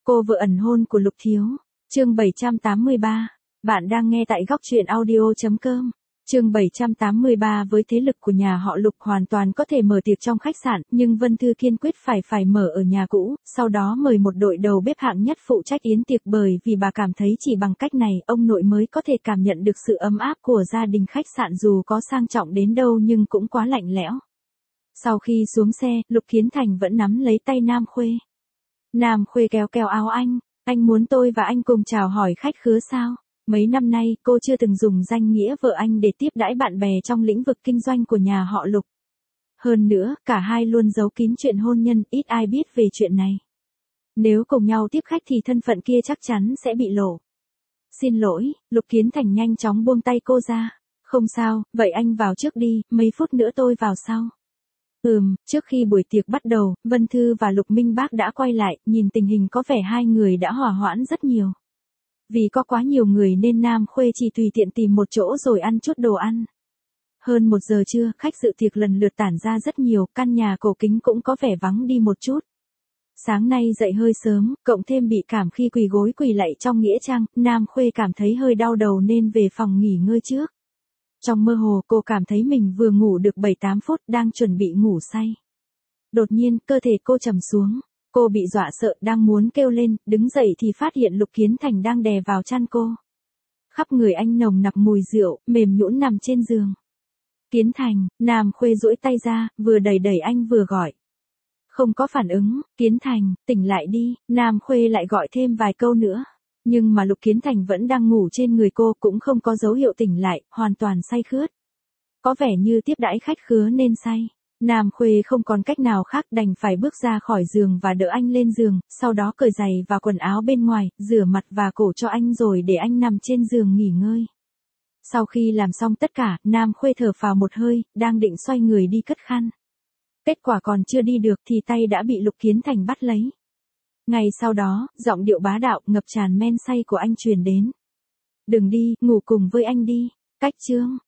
Cô vợ ẩn hôn của Lục Thiếu. Chương 783. Bạn đang nghe tại góc truyện audio.com. Chương 783. Với thế lực của nhà họ Lục hoàn toàn có thể mở tiệc trong khách sạn, nhưng Vân Thư kiên quyết phải mở ở nhà cũ, sau đó mời một đội đầu bếp hạng nhất phụ trách yến tiệc, bởi vì bà cảm thấy chỉ bằng cách này ông nội mới có thể cảm nhận được sự ấm áp của gia đình khách sạn, dù có sang trọng đến đâu nhưng cũng quá lạnh lẽo. Sau khi xuống xe, Lục Kiến Thành vẫn nắm lấy tay Nam Khuê. Nam Khuê kéo áo anh muốn tôi và anh cùng chào hỏi khách khứa sao? Mấy năm nay, cô chưa từng dùng danh nghĩa vợ anh để tiếp đãi bạn bè trong lĩnh vực kinh doanh của nhà họ Lục. Hơn nữa, cả hai luôn giấu kín chuyện hôn nhân, ít ai biết về chuyện này. Nếu cùng nhau tiếp khách thì thân phận kia chắc chắn sẽ bị lộ. Xin lỗi, Lục Kiến Thành nhanh chóng buông tay cô ra. Không sao, vậy anh vào trước đi, mấy phút nữa tôi vào sau. Trước khi buổi tiệc bắt đầu, Vân Thư và Lục Minh Bác đã quay lại, nhìn tình hình có vẻ hai người đã hòa hoãn rất nhiều. Vì có quá nhiều người nên Nam Khuê chỉ tùy tiện tìm một chỗ rồi ăn chút đồ ăn. Hơn 1 giờ trưa, khách dự tiệc lần lượt tản ra rất nhiều, căn nhà cổ kính cũng có vẻ vắng đi một chút. Sáng nay dậy hơi sớm, cộng thêm bị cảm khi quỳ gối quỳ lạy trong nghĩa trang, Nam Khuê cảm thấy hơi đau đầu nên về phòng nghỉ ngơi trước. Trong mơ hồ cô cảm thấy mình vừa ngủ được 7-8 phút, đang chuẩn bị ngủ say. Đột nhiên, cơ thể cô trầm xuống. Cô bị dọa sợ, đang muốn kêu lên, đứng dậy thì phát hiện Lục Kiến Thành đang đè vào chăn cô. Khắp người anh nồng nặc mùi rượu, mềm nhũn nằm trên giường. Kiến Thành, Nam Khuê duỗi tay ra, vừa đẩy anh vừa gọi. Không có phản ứng, Kiến Thành, tỉnh lại đi, Nam Khuê lại gọi thêm vài câu nữa. Nhưng mà Lục Kiến Thành vẫn đang ngủ trên người cô, cũng không có dấu hiệu tỉnh lại, hoàn toàn say khướt. Có vẻ như tiếp đãi khách khứa nên say. Nam Khuê không còn cách nào khác, đành phải bước ra khỏi giường và đỡ anh lên giường, sau đó cởi giày và quần áo bên ngoài, rửa mặt và cổ cho anh rồi để anh nằm trên giường nghỉ ngơi. Sau khi làm xong tất cả, Nam Khuê thở phào một hơi, đang định xoay người đi cất khăn. Kết quả còn chưa đi được thì tay đã bị Lục Kiến Thành bắt lấy. Ngay sau đó, giọng điệu bá đạo ngập tràn men say của anh truyền đến. Đừng đi, ngủ cùng với anh đi. Cách chương.